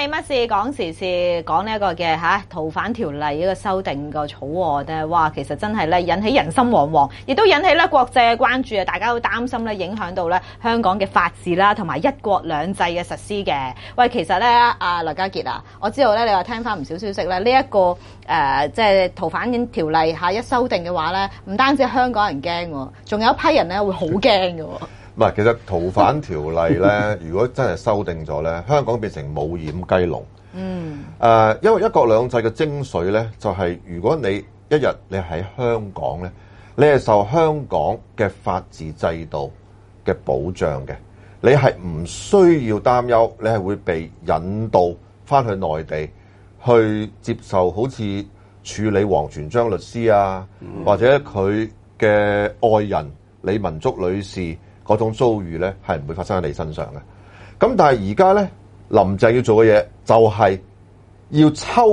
你乜事？講時事，講呢一個嘅逃犯條例呢個修訂個草案咧，哇！其實真係咧引起人心惶惶，亦都引起咧國際嘅關注啊！大家都擔心咧影響到咧香港嘅法治啦，同埋一國兩制嘅實施嘅。喂，其實咧，阿劉家傑啊，我知道咧，你話聽翻唔少消息咧，呢一個即係逃犯條例一修訂嘅話咧，唔單止香港人驚喎，仲有一批人咧會好驚嘅。 唔係，其實逃犯條例咧，如果真係修訂咗咧，香港變成冇掩雞籠。因為一國兩制嘅精髓咧，就係如果你一日你喺香港咧，你係受香港嘅法治制度嘅保障嘅，你係唔需要擔憂，你係會被引導翻去內地去接受好似處理王全璋律師啊，或者佢嘅愛人李文竹女士嗰種遭遇咧，係唔會發生喺你身上嘅。咁但係而家咧，林鄭要做嘅嘢就係要抽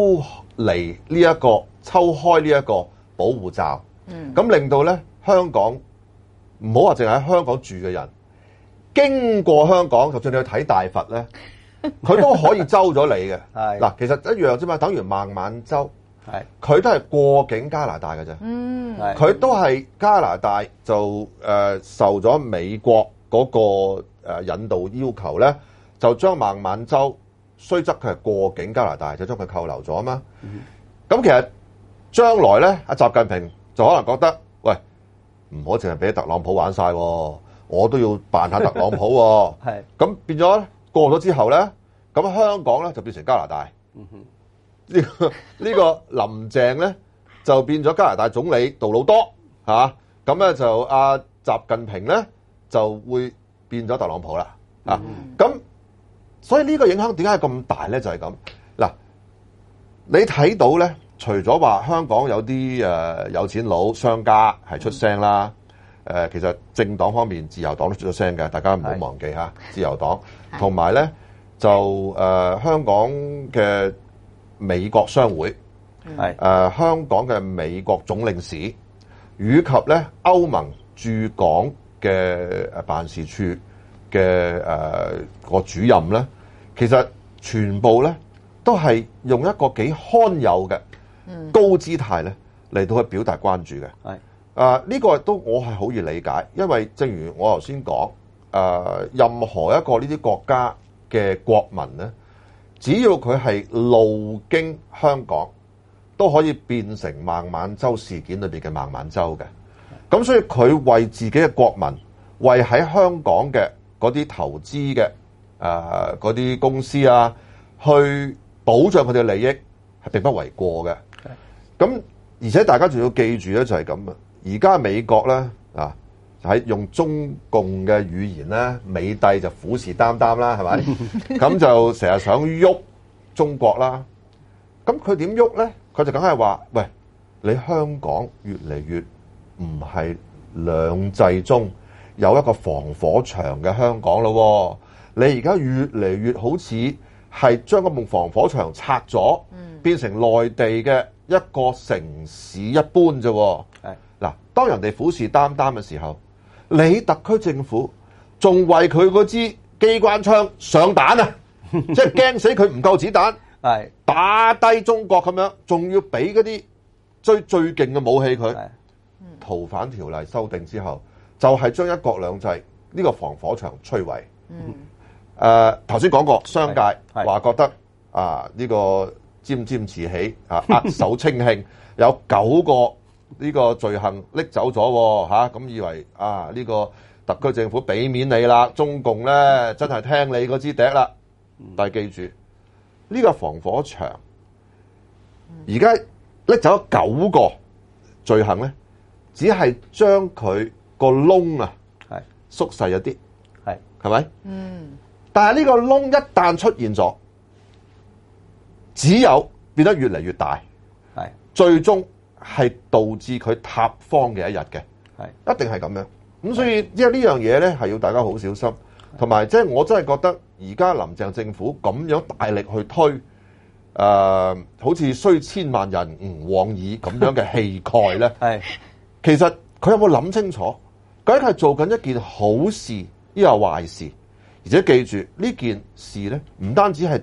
開呢一個保護罩，咁令到咧香港唔好話淨係喺香港住嘅人，經過香港，就算你去睇大佛咧，佢都可以周咗你嘅。嗱，其實一樣啫嘛，等於孟晚舟，佢都係過境加拿大嘅啫。佢都係加拿大就受咗美國嗰個引導要求咧，就將孟晚舟雖則佢係過境加拿大，就將佢扣留咗啊嘛。咁其實將來咧，阿習近平就可能覺得，喂，唔好淨係俾特朗普玩晒喎，我都要扮下特朗普喎。咁變咗過咗之後咧，咁香港咧就變成加拿大。呢個林鄭咧就變咗加拿大總理杜魯多嚇，咁咧就阿習近平咧就會變咗特朗普啦。咁所以呢個影響點解咁大咧？就係咁嗱，你睇到咧，除咗話香港有啲有錢佬商家係出聲啦，其實政黨方面自由黨都出咗聲嘅，大家唔好忘記嚇自由黨，同埋咧就香港嘅美國商會，香港嘅美國總領事，以及咧歐盟駐港嘅辦事處嘅個主任咧，其實全部咧都係用一個幾罕有嘅高姿態咧嚟到去表達關注嘅。呢個都我係好易理解，因為正如我頭先講，任何一個呢啲國家嘅國民咧，只要佢係路經香港，都可以變成孟晚舟事件裏邊嘅孟晚舟嘅。咁所以佢為自己嘅國民，為喺香港嘅嗰啲投資嘅嗰啲公司啊，去保障佢哋嘅利益，係並不為過嘅。咁而且大家仲要記住咧，就係咁啊！而家美國咧喺用中共嘅語言咧，美帝就虎視眈眈啦，係咪？咁就成日想喐中國啦。咁佢點喐咧？佢就梗係話：喂，你香港越嚟越唔係兩制中有一個防火牆嘅香港咯。你而家越嚟越好似係將嗰棟防火牆拆咗，變成內地嘅一個城市一般啫。嗱，當人哋虎視眈眈嘅時候，你特區政府仲為佢嗰支機關槍上彈啊！即係驚死佢唔夠子彈，打低中國咁樣，仲要俾嗰啲最勁嘅武器佢。逃犯條例修訂之後，就係將一國兩制呢個防火牆摧毀。頭先講過，商界話覺得呢個沾沾自喜握手稱慶，有9個呢個罪行拎走咗咁以為呢個特區政府俾面你啦，中共咧真係聽你嗰支笛啦。但係記住呢個防火牆，而家拎走咗9個罪行咧，只係將佢個窿縮細一啲，係咪？但係呢個窿一旦出現咗，只有變得越嚟越大，最終係導致佢塌方嘅一日嘅，一定係咁樣。咁所以因為呢樣嘢咧係要大家好小心，同埋即係我真係覺得而家林鄭政府咁樣大力去推，好似雖千萬人吾往矣咁樣嘅氣概咧，其實佢有冇諗清楚？究竟係做緊一件好事，抑或壞事？而且記住呢件事咧，唔單止係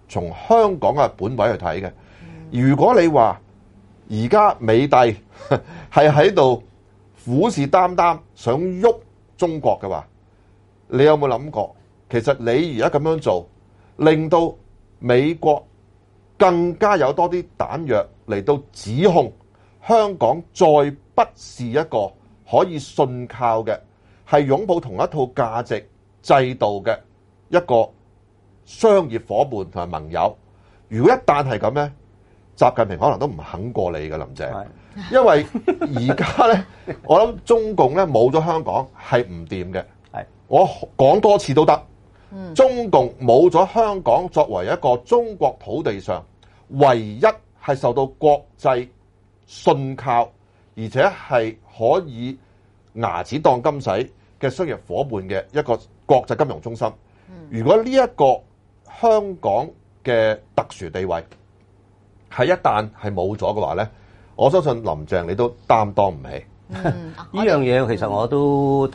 從香港嘅本位去睇嘅。如果你話而家美帝係喺度虎視眈眈想喐中國嘅話，你有冇諗過？其實你而家咁樣做，令到美國更加有多啲彈藥嚟到指控香港再不是一個可以信靠嘅，係擁抱同一套價值制度嘅一個商業伙伴同埋盟友。如果一旦係咁呢，習近平可能都唔肯過你嘅，林鄭，因為而家呢，我諗中共呢冇咗香港係唔掂嘅。我講多次都得。中共冇咗香港作為一個中國土地上唯一係受到國際信靠，而且係可以牙齒當金使嘅商業伙伴嘅一個國際金融中心。如果呢一個香港嘅特殊地位係一旦係冇咗嘅話呢，我相信林鄭你都擔當唔起。 呢樣嘢其實我都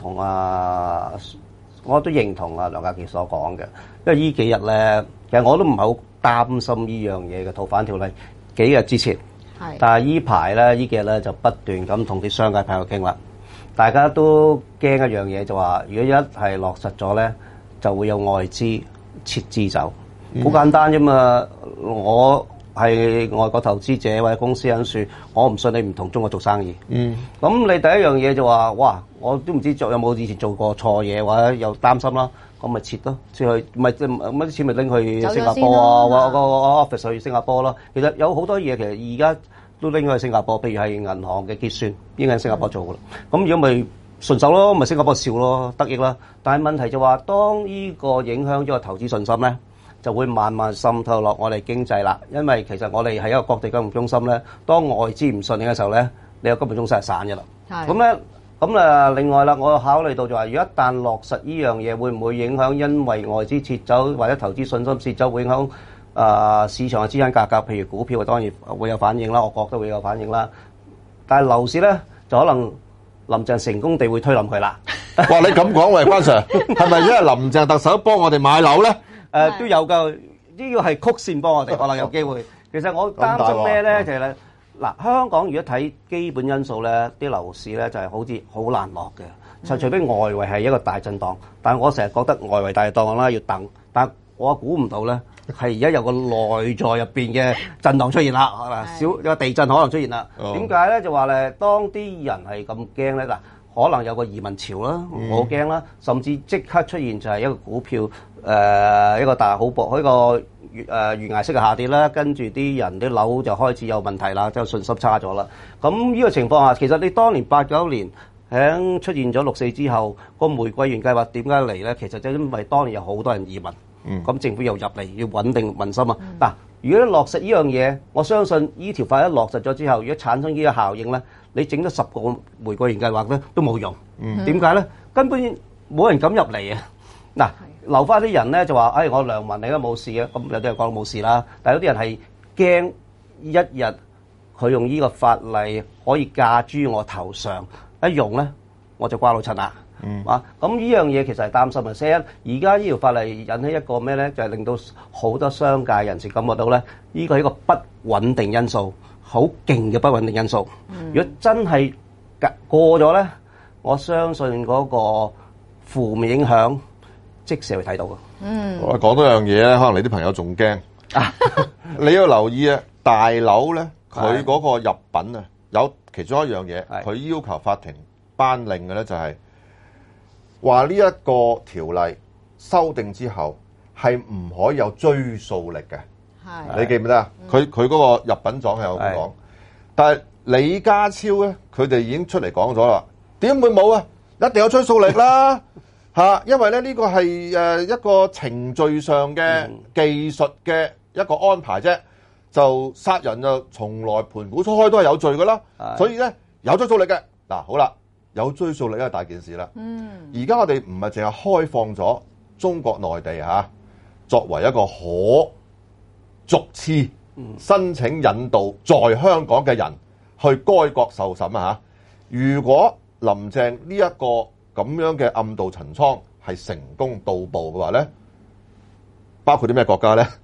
認同梁家傑所講嘅，因為呢幾日咧，其實我都唔係好擔心呢樣嘢嘅逃犯條例。幾日之前，但係呢排咧，呢幾日咧就不斷咁同啲商界朋友傾啦，大家都驚一樣嘢，就話如果一係落實咗咧，就會有外資撤資走。好簡單啫嘛，我係外國投資者或者公司因素，我唔信你唔同中國做生意。咁你第一樣嘢就話，哇，我都唔知有冇以前做過錯嘢，或者又擔心啦，咁咪撤咯，撤去咪啲錢咪拎去新加坡啊，或者個 office 去新加坡咯。其實有好多嘢其實而家都拎去新加坡，譬如係銀行嘅結算應該喺新加坡做噶啦。咁如果咪順手咯，咪新加坡笑咯，得益啦。但係問題就話，當呢個影響咗個投資信心咧，就會慢慢滲透落我哋經濟啦。因為其實我哋係一個國際金融中心咧，當外資唔信你嘅時候咧，你個金融中心係散嘅啦。咁咧，另外啦，我考慮到就話，如果一旦落實呢樣嘢，會唔會影響因為外資撤走或者投資信心撤走，會影響市場嘅資產價格？譬如股票，當然會有反應啦，我覺得會有反應啦。但係樓市咧，就可能林鄭成功地會推冧佢啦。 哇！你咁講喂，關 Sir， 係咪因為林鄭特首幫我哋買樓咧？ 都有㗎，呢個係曲線幫我哋，可能有機會。其實我擔心咩咧？就係咧，嗱，香港如果睇基本因素咧，啲樓市咧就係好似好難落嘅。就除非外圍係一個大震盪，但係我成日覺得外圍大震盪啦要等，但係我估唔到咧，係而家有個內在入邊嘅震盪出現啦。有個地震可能出現啦。點解咧？就話咧，當啲人係咁驚咧，嗱，可能有個移民潮啦，我好驚啦，甚至即刻出現就係一個股票。一個大好薄，一個懸崖式嘅下跌啦，跟住啲人啲樓就開始有問題啦，即係信心差咗啦。咁呢個情況下，其實你當年89年喺出現咗6·4之後，個玫瑰園計劃點解嚟咧？其實就因為當年有好多人移民，咁政府又入嚟要穩定民心啊。嗱，如果落實呢樣嘢，我相信呢條法一落實咗之後，如果產生呢個效應咧，你整咗10個玫瑰園計劃咧都冇用。點解咧？根本冇人敢入嚟啊！嗱。留翻啲人咧就話，我良民嚟嘅冇事嘅，咁有啲人講冇事啦。但係有啲人係驚一日佢用呢個法例可以架諸我頭上，一用咧我就瓜老襯啦。咁呢樣嘢其實係擔心嘅。所以而家呢條法例引起一個咩咧，就係令到好多商界人士感覺到咧，呢個係一個不穩定因素，好勁嘅不穩定因素。如果真係過咗咧，我相信嗰個負面影響。即時會睇到嘅。 我講多樣嘢咧，可能你啲朋友仲驚。你要留意啊，大樓咧，佢嗰個入稟啊，有其中一樣嘢，佢要求法庭頒令嘅咧，就係話呢一個條例修訂之後係唔可以有追溯力嘅。你記唔記得啊？佢嗰個入稟狀係有咁講，但係李家超咧，佢哋已經出嚟講咗啦，點會冇啊？一定有追溯力啦！因為咧呢個係一個程序上嘅技術嘅一個安排啫，就殺人就從來盤古初開都係有罪噶啦，所以咧有追溯力嘅。嗱，好啦，有追溯力係大件事啦。而家我哋唔係淨係開放咗中國內地作為一個可逐次申請引渡在香港嘅人去該國受審啊！如果林鄭呢一個咁樣嘅暗度陳倉係成功到步嘅話咧，包括啲咩國家咧？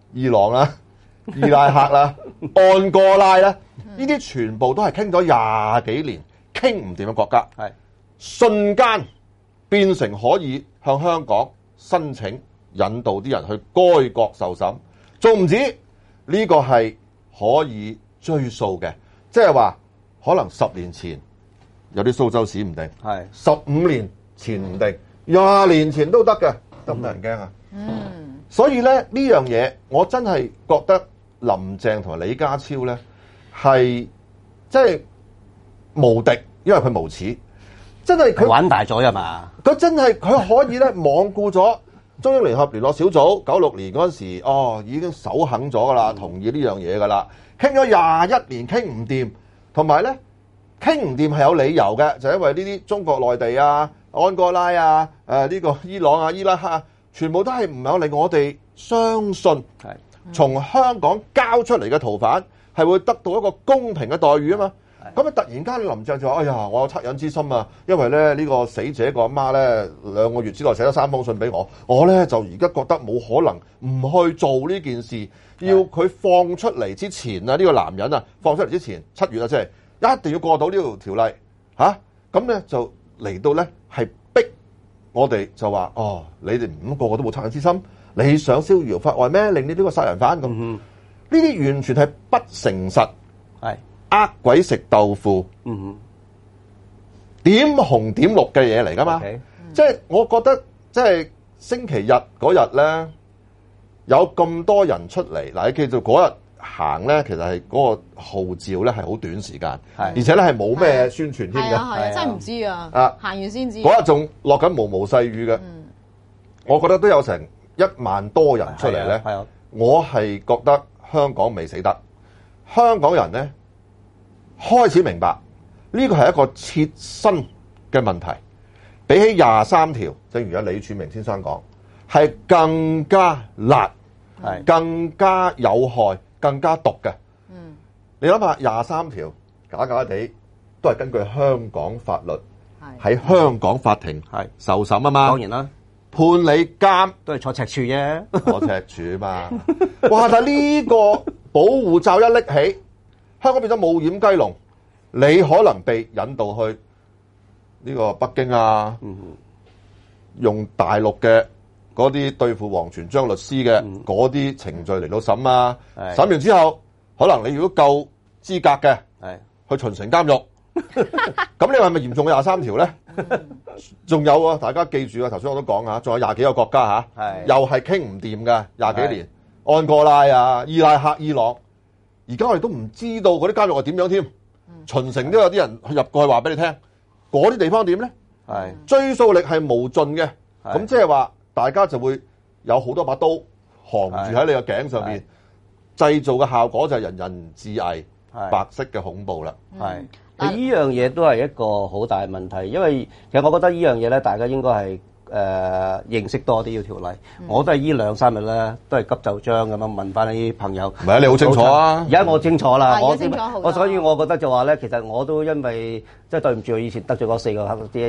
伊朗啦、伊拉克啦、安哥拉啦，呢啲全部都係傾咗廿幾年傾唔掂嘅國家， 係瞬間變成可以向香港申請引導啲人去該國受審，仲唔止呢個係可以追溯嘅，即係話可能10年前有啲蘇州屎唔定， 係 15年前唔定，20年前都得嘅，得唔得人驚啊？所以咧呢樣嘢，我真係覺得林鄭同埋李家超咧係即係無敵，因為佢無恥，真係佢玩大咗呀嘛！ 佢真係佢可以咧罔顧咗中央聯合聯絡小組96年嗰陣時，已經首肯咗噶啦，同意呢樣嘢噶啦，傾咗21年傾唔掂，同埋咧傾唔掂係有理由嘅，就因為呢啲中國內地啊、安哥拉啊、呢個伊朗啊、伊拉克啊，全部都係唔有令我哋相信，從香港交出嚟嘅逃犯係會得到一個公平嘅待遇啊嘛。咁啊！突然間林鄭就話：哎呀，我有惻隱之心啊！因為咧呢個死者個阿媽咧2個月之內寫咗3封信俾我，我咧就而家覺得冇可能唔去做呢件事，要佢放出嚟之前啊，呢個男人啊放出嚟之前7月啊，即係一定要過到呢條條例嚇。咁咧就嚟到咧係逼我哋就話：哦，你哋唔個個都冇惻隱之心，你想逍遙法外咩？令你呢個殺人犯咁，呢啲完全係不誠實。 係。 鬼食豆腐，點紅點綠嘅嘢嚟噶嘛？即係我覺得，即係星期日嗰日咧，有咁多人出嚟，嗱，你記住嗰日行咧，其實係嗰個號召咧係好短時間，而且咧係冇咩宣傳添嘅， 係真係唔知啊！行完先知。 嗰日仲落緊毛毛細雨嘅，我覺得都有成1萬多人出嚟咧。我係覺得香港未死得，香港人咧。開始明白呢個係一個切身嘅問題，比起23條，正如阿李柱銘先生講，係更加辣，更加有害、更加毒嘅。你諗下23條假假地都係根據香港法律喺香港法庭受審啊嘛。當然啦，判你監都係坐赤柱啫， 坐赤柱嘛。哇！但係呢個保護罩一拎起，香港變咗冇掩雞籠，你可能被引導去呢個北京啊，用大陸嘅嗰啲對付王全璋律師嘅嗰啲程序嚟到審啊，審完之後，可能你如果夠資格嘅，去巡城監獄，咁你話係咪嚴重嘅23條咧？仲有啊，大家記住啊，頭先我都講下，仲有20幾個國家又係傾唔掂㗎，20幾年，安哥拉啊、伊拉克、伊朗。而家我哋都唔知道嗰啲監獄係點樣添，巡城都有啲人入過去話俾你聽，嗰啲地方點咧？追溯力係無盡嘅，咁即係話大家就會有好多把刀扛住喺你個頸上面，製造嘅效果就係人人自危，白色嘅恐怖啦。 呢樣嘢都係一個好大嘅問題，因為其實我覺得呢樣嘢咧，大家應該係認識多啲呢條例。我都係呢2-3日咧，都係急就章咁樣問翻啲朋友。 唔係啊，你好清楚啊！ 而家我清楚啦， 我所以我覺得就話咧，其實我都因為即係對唔住，我以前得罪嗰4個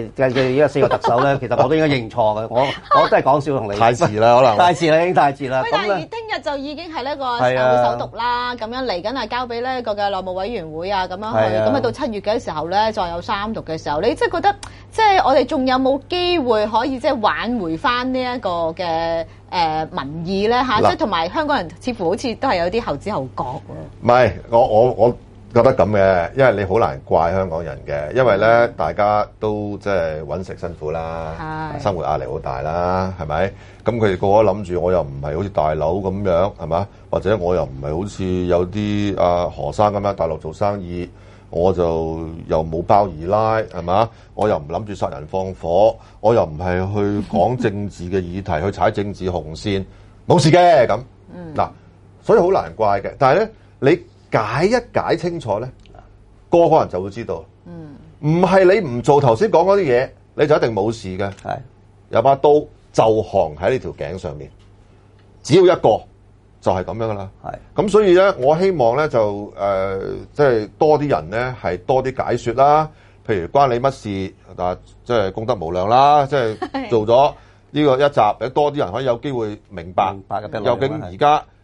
4個特首咧，其實我都應該認錯嘅。我都係講笑同你。太遲啦，可能。 太遲啦，已經太遲啦。 但係聽日就已經係呢個社會首讀啦，咁樣嚟緊係交俾呢個嘅內務委員會啊，咁樣去。咁去到7月嘅時候咧，再有3讀嘅時候，你即係覺得即係我哋仲有冇機會可以即係挽回翻呢一個嘅民意咧嚇？即係同埋香港人似乎好似都係有啲後知後覺喎。 唔係，我覺得咁嘅，因為你好難怪香港人嘅，因為咧大家都即係揾食辛苦啦，生活壓力好大啦，係咪？咁佢哋個個諗住我又唔係好似大佬咁樣，係嘛？或者我又唔係好似有啲何生咁樣大陸做生意。我就又冇包二奶，係嘛？我又唔諗住殺人放火，我又唔係去講政治嘅議題，去踩政治紅線，冇事嘅咁。嗱，所以好難怪嘅。但係咧，你解一解清楚咧，個人就會知道。唔係你唔做頭先講嗰啲嘢，你就一定冇事嘅。有把刀就行喺你條頸上面，只要一個。就係咁樣噶啦，咁所以咧，我希望咧就即係多啲人咧係多啲解說啦。譬如關你乜事，即係功德無量啦。即係做咗呢個一集，多啲人可以有機會明白究竟而家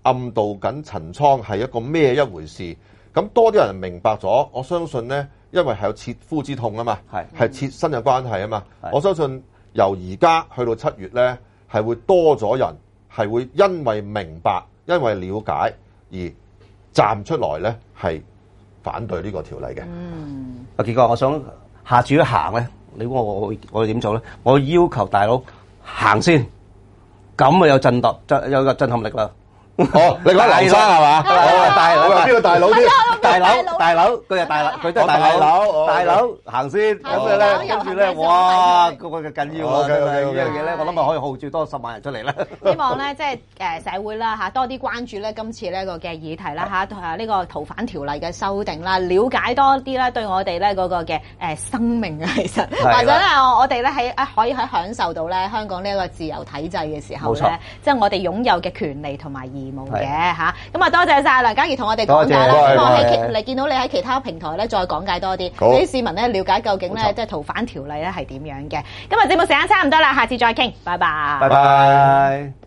暗道緊陳倉係一個咩一回事。咁多啲人明白咗，我相信咧，因為係有切膚之痛啊嘛，係切身嘅關係啊嘛。我相信由而家去到7月咧，係會多咗人係會因為明白、因為了解而站出來咧，係反對呢個條例嘅。 阿傑哥，我想下次一行咧，你估我會點做咧？我要求大佬行先，咁啊有有個震撼力啦。 哦，你講劉生係嘛？ 哦，大佬， 邊個大佬啲？ 大佬，佢係大佬，佢都係大佬行先，咁嘅咧，跟住咧，哇，個緊要啊！呢樣嘢咧，我諗咪可以號召多10萬人出嚟啦。 希望咧，即係社會啦嚇，多啲關注咧今次呢個嘅議題啦嚇，呢個逃犯條例嘅修訂啦，了解多啲啦，對我哋咧嗰個嘅生命啊，其實或者咧我哋咧可以喺享受到咧香港呢一個自由體制嘅時候咧，即係我哋擁有嘅權利同埋義務嘅嚇。咁啊，多謝晒梁家傑同我哋講解啦。希望你見到你喺其他平台咧再講解多啲，俾啲市民咧了解究竟咧即係逃犯條例咧係點樣嘅。今日節目時間差唔多啦，下次再傾，拜拜。 拜拜。